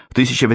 В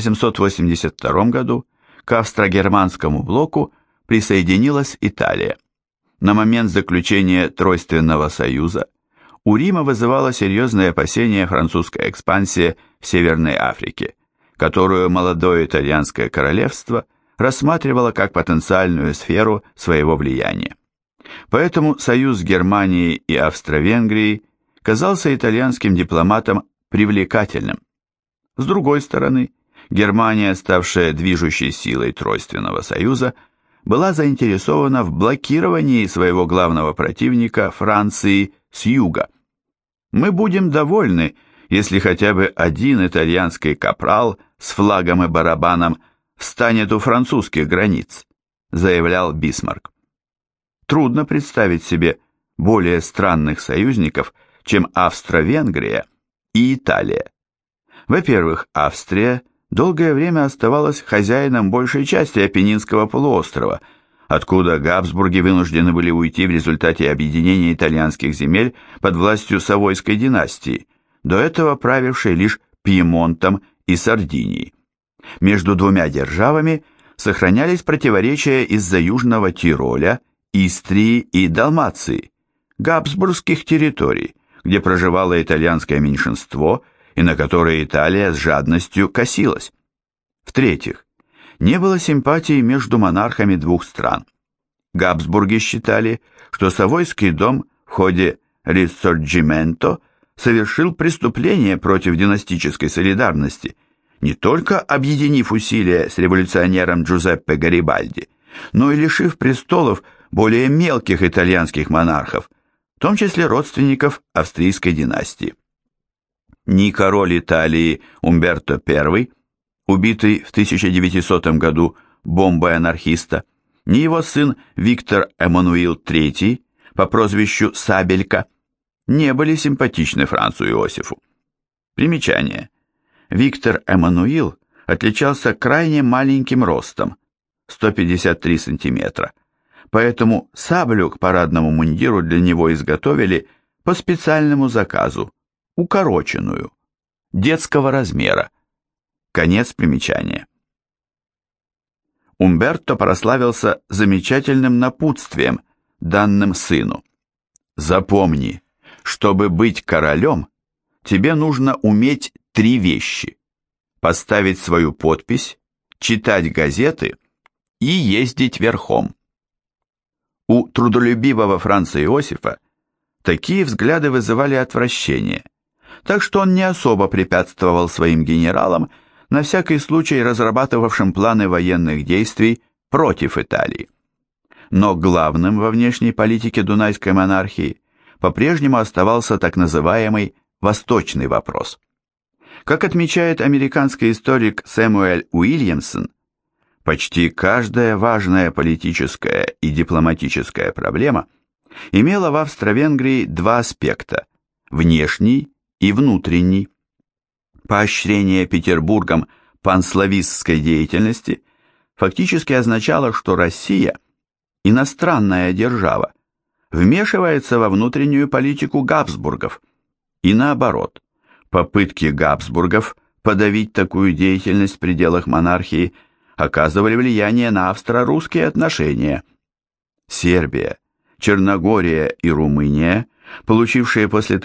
1882 году к австро-германскому блоку присоединилась Италия. На момент заключения Тройственного союза у Рима вызывала серьезные опасения французская экспансия в Северной Африке, которую молодое итальянское королевство рассматривало как потенциальную сферу своего влияния. Поэтому союз Германии и Австро-Венгрии казался итальянским дипломатам привлекательным. С другой стороны, Германия, ставшая движущей силой Тройственного союза, была заинтересована в блокировании своего главного противника Франции с юга. «Мы будем довольны, если хотя бы один итальянский капрал с флагом и барабаном встанет у французских границ», заявлял Бисмарк. Трудно представить себе более странных союзников, чем Австро-Венгрия и Италия. Во-первых, Австрия долгое время оставалась хозяином большей части Апеннинского полуострова, откуда Габсбурги вынуждены были уйти в результате объединения итальянских земель под властью Савойской династии, до этого правившей лишь Пьемонтом и Сардинией. Между двумя державами сохранялись противоречия из-за Южного Тироля, Истрии и Далмации, габсбургских территорий, где проживало итальянское меньшинство и на которые Италия с жадностью косилась. В-третьих, не было симпатий между монархами двух стран. Габсбурги считали, что Савойский дом в ходе Рисорджименто совершил преступление против династической солидарности, не только объединив усилия с революционером Джузеппе Гарибальди, но и лишив престолов более мелких итальянских монархов, в том числе родственников австрийской династии. Ни король Италии Умберто I, убитый в 1900 году бомбой анархиста, ни его сын Виктор Эммануил III по прозвищу Сабелька не были симпатичны Францу Иосифу. Примечание. Виктор Эммануил отличался крайне маленьким ростом, 153 сантиметра, поэтому саблю к парадному мундиру для него изготовили по специальному заказу, укороченную, детского размера. Конец примечания. Умберто прославился замечательным напутствием, данным сыну. «Запомни, чтобы быть королем, тебе нужно уметь 3 вещи: поставить свою подпись, читать газеты и ездить верхом». У трудолюбивого Франца Иосифа такие взгляды вызывали отвращение, так что он не особо препятствовал своим генералам, на всякий случай разрабатывавшим планы военных действий против Италии. Но главным во внешней политике Дунайской монархии по-прежнему оставался так называемый «восточный вопрос». Как отмечает американский историк Сэмюэль Уильямсон, почти каждая важная политическая и дипломатическая проблема имела в Австро-Венгрии 2 аспекта – внешний и внутренний. Поощрение Петербургом панславистской деятельности фактически означало, что Россия, иностранная держава, вмешивается во внутреннюю политику Габсбургов, и наоборот, попытки Габсбургов подавить такую деятельность в пределах монархии оказывали влияние на австро-русские отношения. Сербия, Черногория и Румыния, получившие после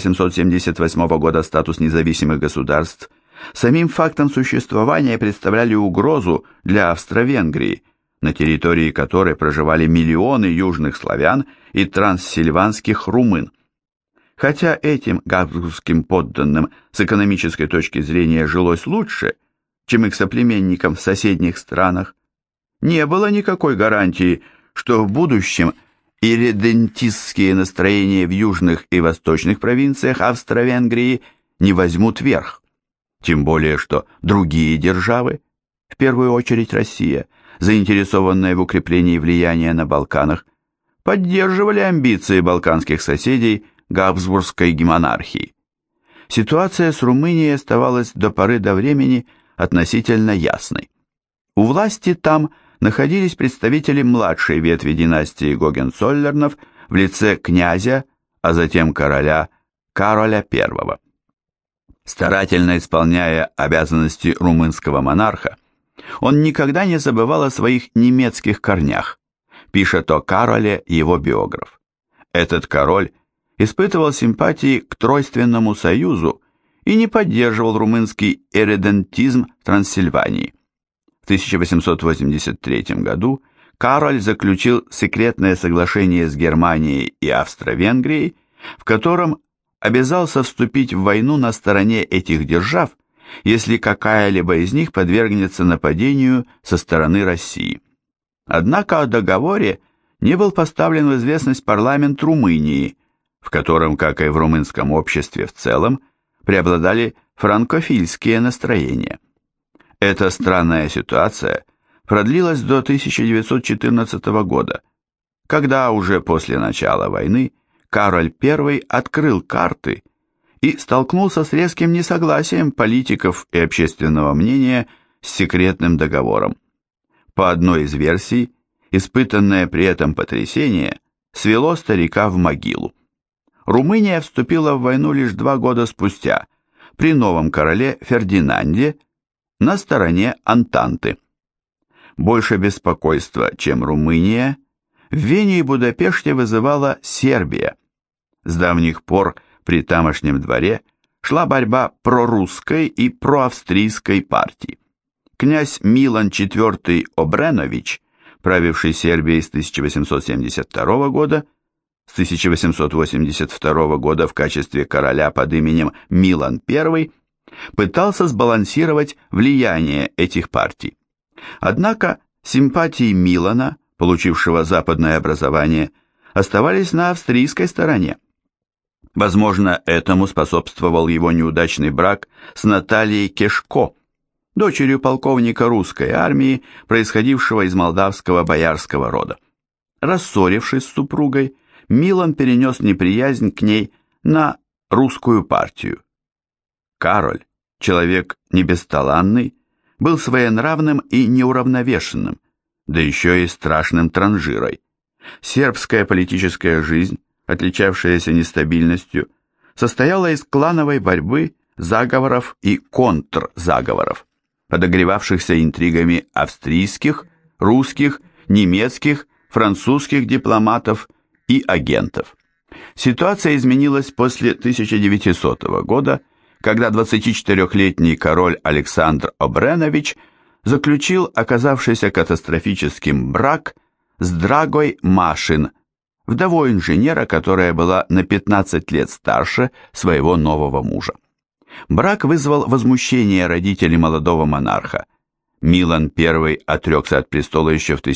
1878 года статус независимых государств, самим фактом существования представляли угрозу для Австро-Венгрии, на территории которой проживали миллионы южных славян и транссильванских румын. Хотя этим габсбургским подданным с экономической точки зрения жилось лучше, чем их соплеменникам в соседних странах, не было никакой гарантии, что в будущем ирредентистские настроения в южных и восточных провинциях Австро-Венгрии не возьмут верх. Тем более, что другие державы, в первую очередь Россия, заинтересованная в укреплении влияния на Балканах, поддерживали амбиции балканских соседей Габсбургской монархии. Ситуация с Румынией оставалась до поры до времени относительно ясной. У власти там находились представители младшей ветви династии Гогенцоллернов в лице князя, а затем короля Кароля I. Старательно исполняя обязанности румынского монарха, он никогда не забывал о своих немецких корнях, пишет о Кароле его биограф. Этот король испытывал симпатии к Тройственному союзу и не поддерживал румынский ирредентизм в Трансильвании. В 1883 году Кароль заключил секретное соглашение с Германией и Австро-Венгрией, в котором обязался вступить в войну на стороне этих держав, если какая-либо из них подвергнется нападению со стороны России. Однако о договоре не был поставлен в известность парламент Румынии, в котором, как и в румынском обществе в целом, преобладали франкофильские настроения. Эта странная ситуация продлилась до 1914 года, когда уже после начала войны Кароль I открыл карты и столкнулся с резким несогласием политиков и общественного мнения с секретным договором. По одной из версий, испытанное при этом потрясение свело старика в могилу. Румыния вступила в войну лишь 2 года спустя, при новом короле Фердинанде, на стороне Антанты. Больше беспокойства, чем Румыния, в Вене и Будапеште вызывала Сербия. С давних пор при тамошнем дворе шла борьба прорусской и проавстрийской партий. Князь Милан IV Обренович, правивший Сербией с 1872 года, с 1882 года в качестве короля под именем Милан I, пытался сбалансировать влияние этих партий. Однако симпатии Милана, получившего западное образование, оставались на австрийской стороне. Возможно, этому способствовал его неудачный брак с Натальей Кешко, дочерью полковника русской армии, происходившего из молдавского боярского рода. Рассорившись с супругой, Милан перенес неприязнь к ней на русскую партию. Кароль, человек не бесталанный, был своенравным и неуравновешенным, да еще и страшным транжирой. Сербская политическая жизнь, отличавшаяся нестабильностью, состояла из клановой борьбы, заговоров и контрзаговоров, подогревавшихся интригами австрийских, русских, немецких, французских дипломатов и агентов. Ситуация изменилась после 1900 года, когда 24-летний король Александр Обренович заключил оказавшийся катастрофическим брак с Драгой Машин, вдовой инженера, которая была на 15 лет старше своего нового мужа. Брак вызвал возмущение родителей молодого монарха. Милан I отрекся от престола еще в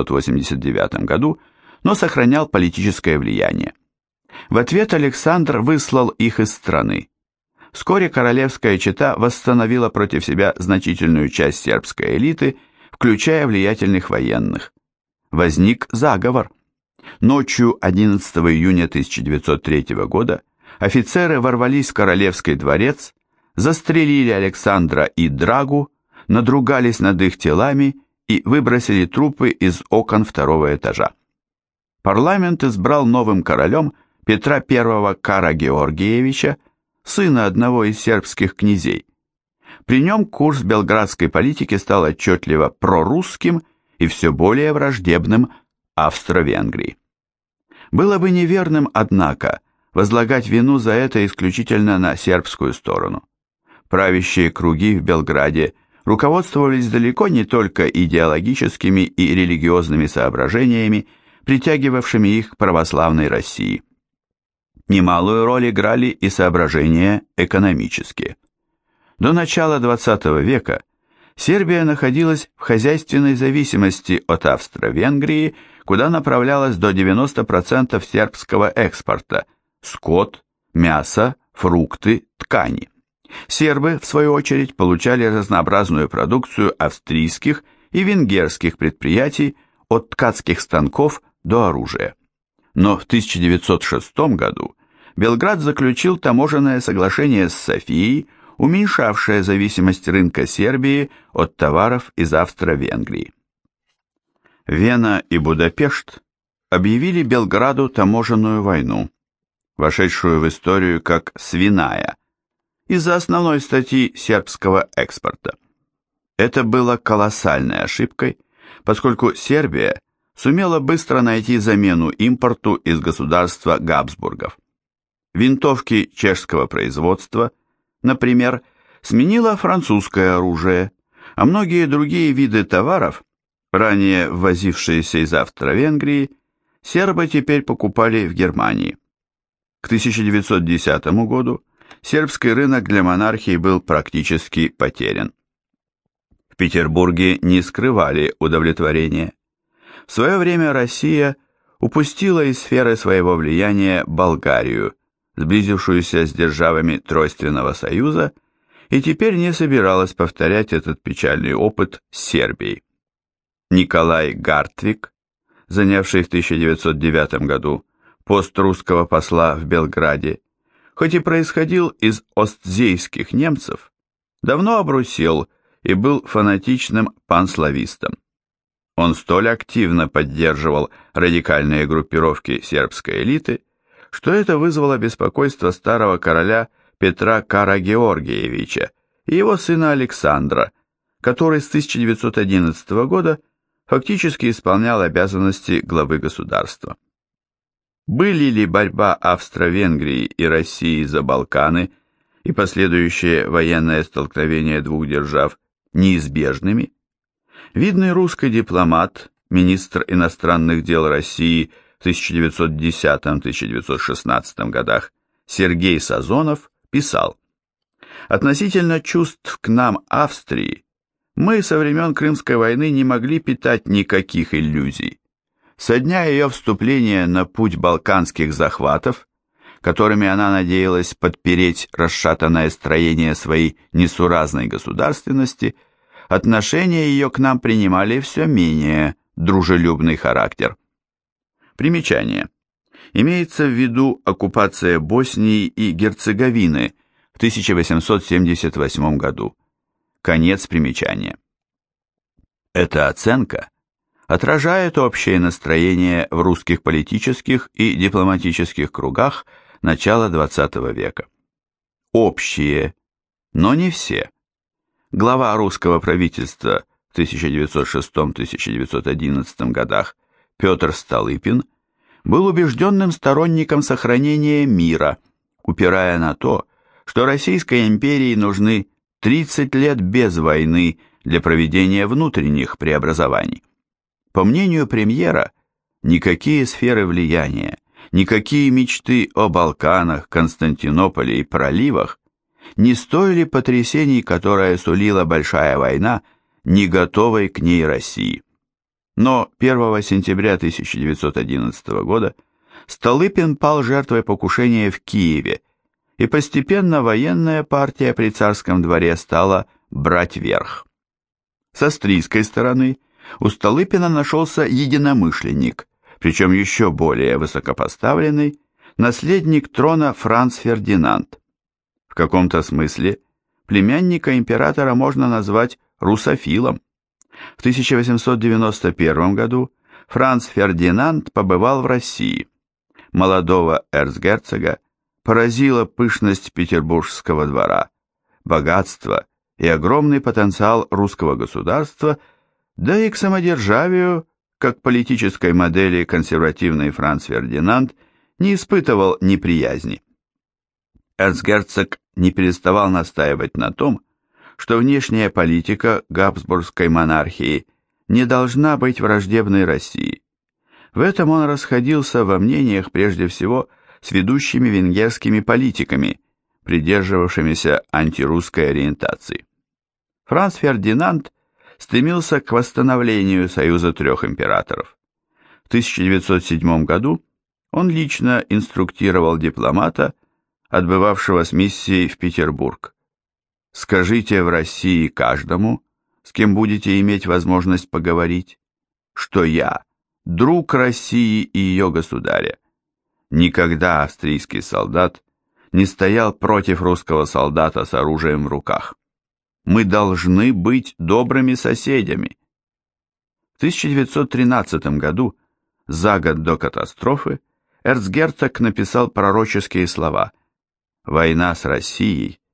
1889 году, но сохранял политическое влияние. В ответ Александр выслал их из страны. Вскоре королевская чета восстановила против себя значительную часть сербской элиты, включая влиятельных военных. Возник заговор. Ночью 11 июня 1903 года офицеры ворвались в королевский дворец, застрелили Александра и Драгу, надругались над их телами и выбросили трупы из окон 2-го этажа. Парламент избрал новым королем Петра I Карагеоргиевича, сына одного из сербских князей. При нем курс белградской политики стал отчетливо прорусским и все более враждебным Австро-Венгрии. Было бы неверным, однако, возлагать вину за это исключительно на сербскую сторону. Правящие круги в Белграде руководствовались далеко не только идеологическими и религиозными соображениями, притягивавшими их к православной России. Немалую роль играли и соображения экономические. До начала XX века Сербия находилась в хозяйственной зависимости от Австро-Венгрии, куда направлялось до 90% сербского экспорта – скот, мясо, фрукты, ткани. Сербы, в свою очередь, получали разнообразную продукцию австрийских и венгерских предприятий, от ткацких станков до оружия. Но в 1906 году Белград заключил таможенное соглашение с Софией, уменьшавшее зависимость рынка Сербии от товаров из Австро-Венгрии. Вена и Будапешт объявили Белграду таможенную войну, вошедшую в историю как «свиная», из-за основной статьи сербского экспорта. Это было колоссальной ошибкой, поскольку Сербия сумела быстро найти замену импорту из государства Габсбургов. Винтовки чешского производства, например, сменило французское оружие, а многие другие виды товаров, ранее ввозившиеся из Австро-Венгрии, сербы теперь покупали в Германии. К 1910 году сербский рынок для монархии был практически потерян. В Петербурге не скрывали удовлетворения. В свое время Россия упустила из сферы своего влияния Болгарию, сблизившуюся с державами Тройственного союза, и теперь не собиралась повторять этот печальный опыт с Сербией. Николай Гартвик, занявший в 1909 году пост русского посла в Белграде, хоть и происходил из остзейских немцев, давно обрусел и был фанатичным панславистом. Он столь активно поддерживал радикальные группировки сербской элиты, что это вызвало беспокойство старого короля Петра Карагеоргиевича и его сына Александра, который с 1911 года фактически исполнял обязанности главы государства. Были ли борьба Австро-Венгрии и России за Балканы и последующее военное столкновение двух держав неизбежными? Видный русский дипломат, министр иностранных дел России в 1910-1916 годах Сергей Сазонов писал: «Относительно чувств к нам Австрии мы со времен Крымской войны не могли питать никаких иллюзий. Со дня ее вступления на путь балканских захватов, которыми она надеялась подпереть расшатанное строение своей несуразной государственности, отношения ее к нам принимали все менее дружелюбный характер». Примечание. Имеется в виду оккупация Боснии и Герцеговины в 1878 году. Конец примечания. Эта оценка отражает общее настроение в русских политических и дипломатических кругах начала XX века. Общие, но не все. Глава русского правительства в 1906-1911 годах Петр Столыпин был убежденным сторонником сохранения мира, упирая на то, что Российской империи нужны 30 лет без войны для проведения внутренних преобразований. По мнению премьера, никакие сферы влияния, никакие мечты о Балканах, Константинополе и проливах не стоили потрясений, которые сулила большая война, не готовой к ней России. Но 1 сентября 1911 года Столыпин пал жертвой покушения в Киеве, и постепенно военная партия при царском дворе стала брать верх. С австрийской стороны у Столыпина нашелся единомышленник, причем еще более высокопоставленный, наследник трона Франц Фердинанд. В каком-то смысле племянника императора можно назвать русофилом. В 1891 году Франц Фердинанд побывал в России. Молодого эрцгерцога поразила пышность петербургского двора, богатство и огромный потенциал русского государства, да и к самодержавию, как политической модели консервативный Франц Фердинанд не испытывал неприязни. Эрцгерцог не переставал настаивать на том, что внешняя политика Габсбургской монархии не должна быть враждебной России. В этом он расходился во мнениях прежде всего с ведущими венгерскими политиками, придерживавшимися антирусской ориентации. Франц Фердинанд стремился к восстановлению союза трех императоров. В 1907 году он лично инструктировал дипломата, отбывавшего с миссией в Петербург: «Скажите в России каждому, с кем будете иметь возможность поговорить, что я друг России и ее государя. Никогда австрийский солдат не стоял против русского солдата с оружием в руках. Мы должны быть добрыми соседями». В 1913 году, за год до катастрофы, эрцгерцог написал пророческие слова: «Война с Россией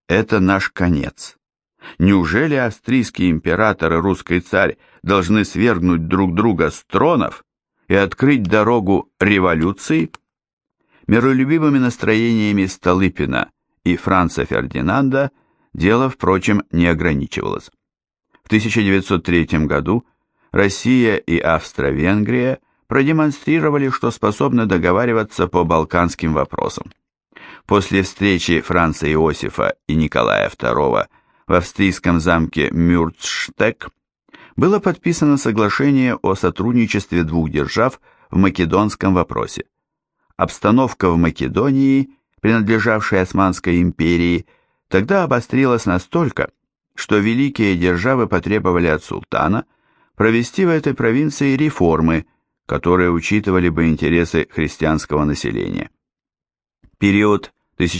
это наш конец. Неужели австрийский император и русский царь должны свергнуть друг друга с тронов и открыть дорогу революции? Миролюбивыми настроениями Столыпина и Франца Фердинанда дело, впрочем, не ограничивалось. В 1903 году Россия и Австро-Венгрия продемонстрировали, что способны договариваться по балканским вопросам. После встречи Франца Иосифа и Николая II в австрийском замке Мюрцштег было подписано соглашение о сотрудничестве двух держав в македонском вопросе. Обстановка в Македонии, принадлежавшей Османской империи, тогда обострилась настолько, что великие державы потребовали от султана провести в этой провинции реформы, которые учитывали бы интересы христианского населения. Период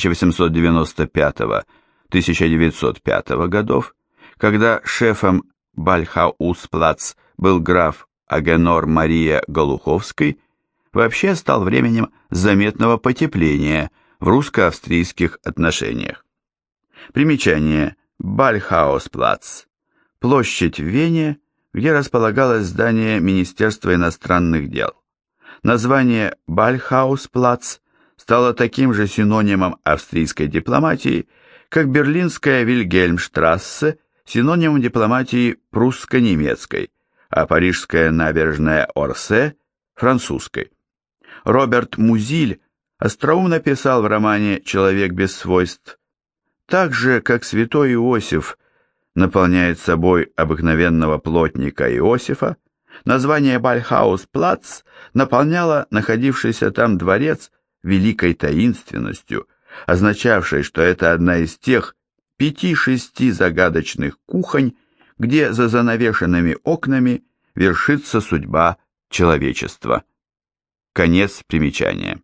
1895-1905 годов, когда шефом Бальхаус-Плац был граф Агенор Мария Голуховский, вообще стал временем заметного потепления в русско-австрийских отношениях. Примечание: Бальхаус-Плац, площадь в Вене, где располагалось здание Министерства иностранных дел. Название Бальхаус-Плац стало таким же синонимом австрийской дипломатии, как берлинская Вильгельмштрассе синонимом дипломатии прусско-немецкой, а парижская набережная Орсе – французской. Роберт Музиль остроумно писал в романе «Человек без свойств»: так же, как святой Иосиф наполняет собой обыкновенного плотника Иосифа, название Бальхаус-Плац наполняло находившийся там дворец великой таинственностью, означавшей, что это одна из тех 5-6 загадочных кухонь, где за занавешенными окнами вершится судьба человечества. Конец примечания.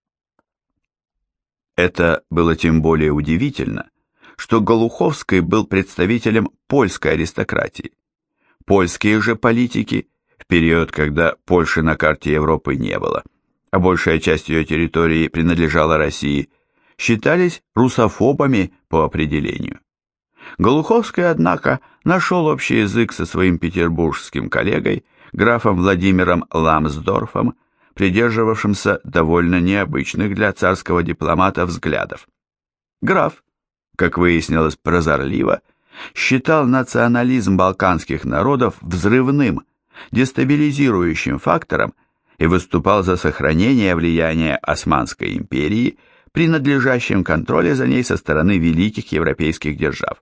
Это было тем более удивительно, что Голуховский был представителем польской аристократии. Польские же политики, в период, когда Польши на карте Европы не было, а большая часть ее территории принадлежала России, считались русофобами по определению. Голуховский, однако, нашел общий язык со своим петербургским коллегой, графом Владимиром Ламсдорфом, придерживавшимся довольно необычных для царского дипломата взглядов. Граф, как выяснилось прозорливо, считал национализм балканских народов взрывным, дестабилизирующим фактором и выступал за сохранение влияния Османской империи при надлежащем контроле за ней со стороны великих европейских держав.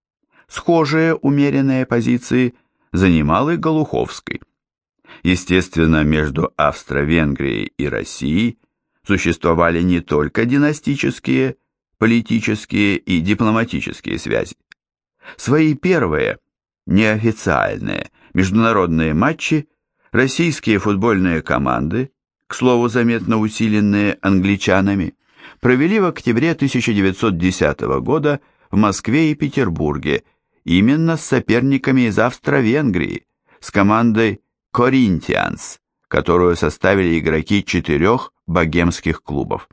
Схожие умеренные позиции занимал и Голуховский. Естественно, между Австро-Венгрией и Россией существовали не только династические, политические и дипломатические связи. Свои первые, неофициальные, международные матчи российские футбольные команды, к слову заметно усиленные англичанами, провели в октябре 1910 года в Москве и Петербурге, именно с соперниками из Австро-Венгрии, с командой Corinthians, которую составили игроки 4 богемских клубов.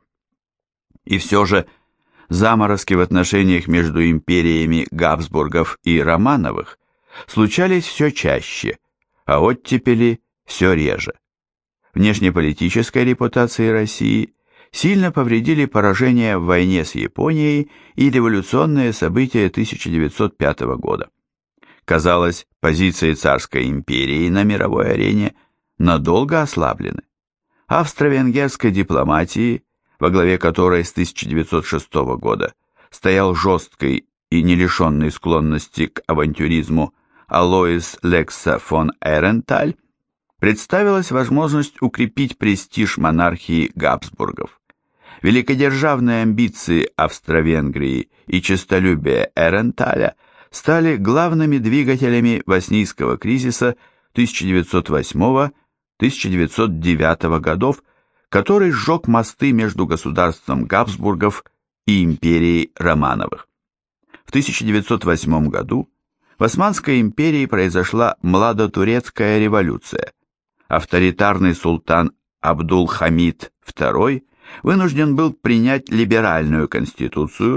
И все же заморозки в отношениях между империями Габсбургов и Романовых случались все чаще, а оттепели все реже. Внешнеполитической репутации России сильно повредили поражение в войне с Японией и революционные события 1905 года. Казалось, позиции царской империи на мировой арене надолго ослаблены. Австро-венгерской дипломатии, во главе которой с 1906 года стоял жесткий и не лишенный склонности к авантюризму Алоис Лекса фон Эренталь, представилась возможность укрепить престиж монархии Габсбургов. Великодержавные амбиции Австро-Венгрии и честолюбие Эренталя стали главными двигателями боснийского кризиса 1908-1909 годов, который сжег мосты между государством Габсбургов и империей Романовых. В 1908 году в Османской империи произошла младотурецкая революция. Авторитарный султан Абдул-Хамид II вынужден был принять либеральную конституцию,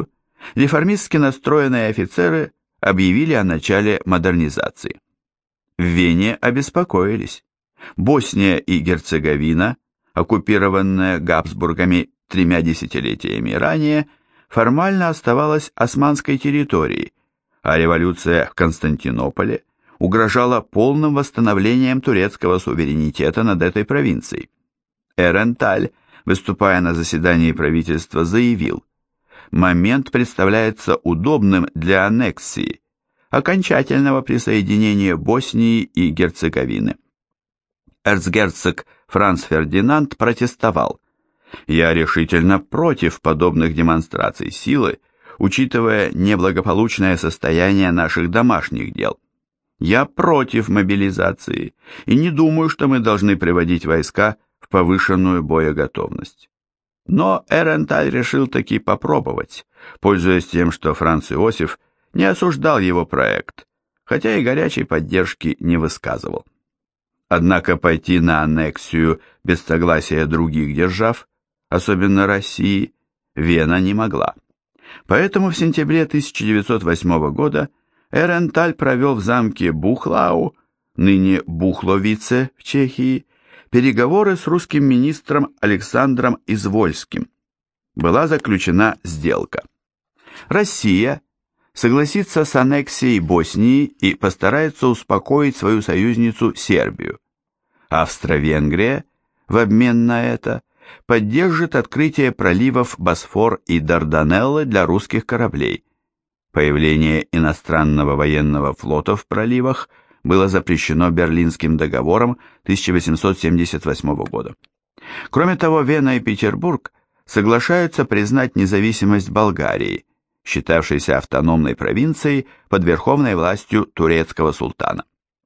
Реформистски настроенные офицеры объявили о начале модернизации. В Вене обеспокоились. Босния и Герцеговина, оккупированная Габсбургами 3 десятилетиями ранее, формально оставалась османской территорией, а революция в Константинополе угрожала полным восстановлением турецкого суверенитета над этой провинцией. Эренталь, выступая на заседании правительства, заявил: «Момент представляется удобным для аннексии, окончательного присоединения Боснии и Герцеговины». Эрцгерцог Франц Фердинанд протестовал: «Я решительно против подобных демонстраций силы, учитывая неблагополучное состояние наших домашних дел. Я против мобилизации и не думаю, что мы должны приводить войска в повышенную боеготовность». Но Эренталь решил таки попробовать, пользуясь тем, что Франц Иосиф не осуждал его проект, хотя и горячей поддержки не высказывал. Однако пойти на аннексию без согласия других держав, особенно России, Вена не могла. Поэтому в сентябре 1908 года Эренталь провел в замке Бухлау, ныне Бухловице в Чехии, переговоры с русским министром Александром Извольским. Была заключена сделка. Россия согласится с аннексией Боснии и постарается успокоить свою союзницу Сербию. Австро-Венгрия в обмен на это поддержит открытие проливов Босфор и Дарданеллы для русских кораблей. Появление иностранного военного флота в проливах было запрещено Берлинским договором 1878 года. Кроме того, Вена и Петербург соглашаются признать независимость Болгарии, считавшейся автономной провинцией под верховной властью турецкого султана.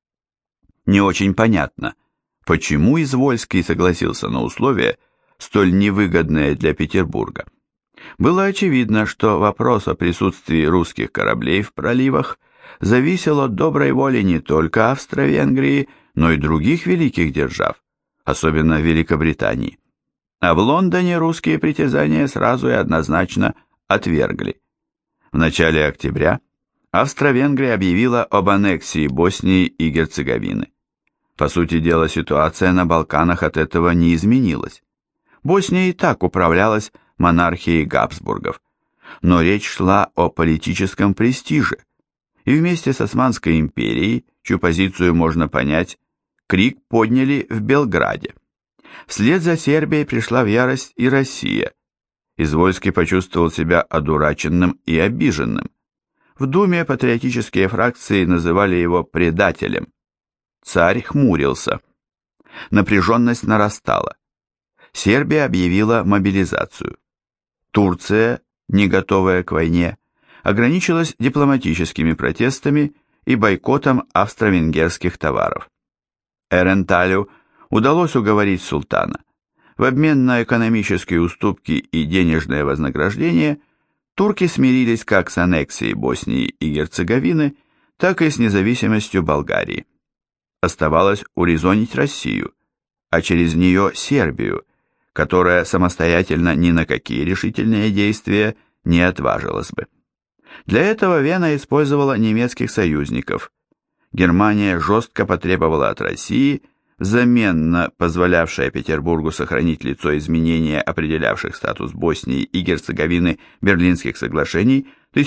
Не очень понятно, почему Извольский согласился на условия, столь невыгодные для Петербурга. Было очевидно, что вопрос о присутствии русских кораблей в проливах зависел от доброй воли не только Австро-Венгрии, но и других великих держав, особенно Великобритании. А в Лондоне русские притязания сразу и однозначно отвергли. В начале октября Австро-Венгрия объявила об аннексии Боснии и Герцеговины. По сути дела, ситуация на Балканах от этого не изменилась. Босния и так управлялась монархией Габсбургов, но речь шла о политическом престиже, и вместе с Османской империей, чью позицию можно понять, крик подняли в Белграде. Вслед за Сербией пришла в ярость и Россия. Извольский почувствовал себя одураченным и обиженным. В Думе патриотические фракции называли его предателем. Царь хмурился. Напряженность нарастала. Сербия объявила мобилизацию. Турция, не готовая к войне, ограничилась дипломатическими протестами и бойкотом австро-венгерских товаров. Эренталю удалось уговорить султана. В обмен на экономические уступки и денежное вознаграждение турки смирились как с аннексией Боснии и Герцеговины, так и с независимостью Болгарии. Оставалось урезонить Россию, а через нее Сербию, которая самостоятельно ни на какие решительные действия не отважилась бы. Для этого Вена использовала немецких союзников. Германия жестко потребовала от России, взамен на позволявшее Петербургу сохранить лицо изменения, определявших статус Боснии и Герцеговины Берлинских соглашений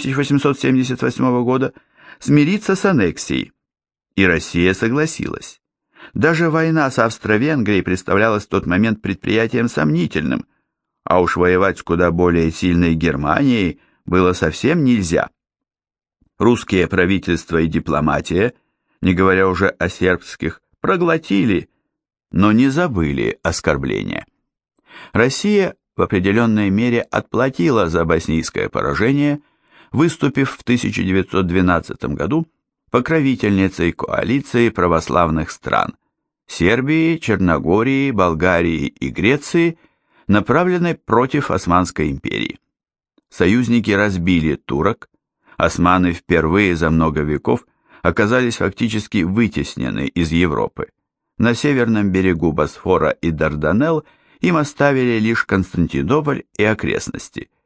1878 года, смириться с аннексией. И Россия согласилась. Даже война с Австро-Венгрией представлялась в тот момент предприятием сомнительным, а уж воевать с куда более сильной Германией было совсем нельзя. Русские правительства и дипломатия, не говоря уже о сербских, проглотили, но не забыли оскорбления. Россия в определенной мере отплатила за боснийское поражение, выступив в 1912 году покровительницей коалиции православных стран Сербии, Черногории, Болгарии и Греции, направленной против Османской империи. Союзники разбили турок, османы впервые за много веков оказались фактически вытеснены из Европы. На северном берегу Босфора и Дарданелл им оставили лишь Константинополь и окрестности.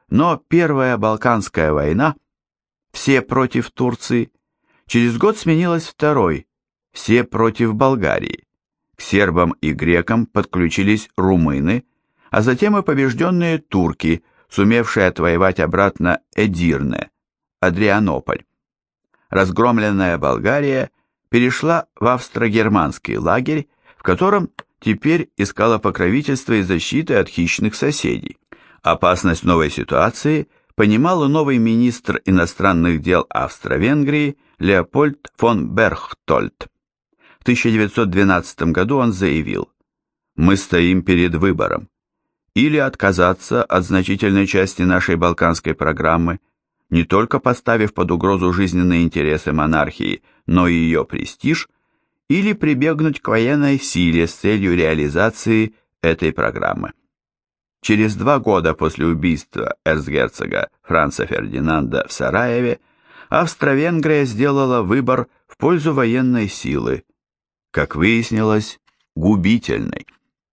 Но Первая Балканская война, все против Турции, через год сменилась второй, все против Болгарии. К сербам и грекам подключились румыны, а затем и побежденные турки, сумевшие отвоевать обратно Эдирне, Адрианополь. Разгромленная Болгария перешла в австро-германский лагерь, в котором теперь искала покровительства и защиты от хищных соседей. Опасность новой ситуации понимал и новый министр иностранных дел Австро-Венгрии Леопольд фон Берхтольд. В 1912 году он заявил: «Мы стоим перед выбором. Или отказаться от значительной части нашей балканской программы, не только поставив под угрозу жизненные интересы монархии, но и ее престиж, или прибегнуть к военной силе с целью реализации этой программы». Через 2 года после убийства эрцгерцога Франца Фердинанда в Сараеве Австро-Венгрия сделала выбор в пользу военной силы, как выяснилось, губительной.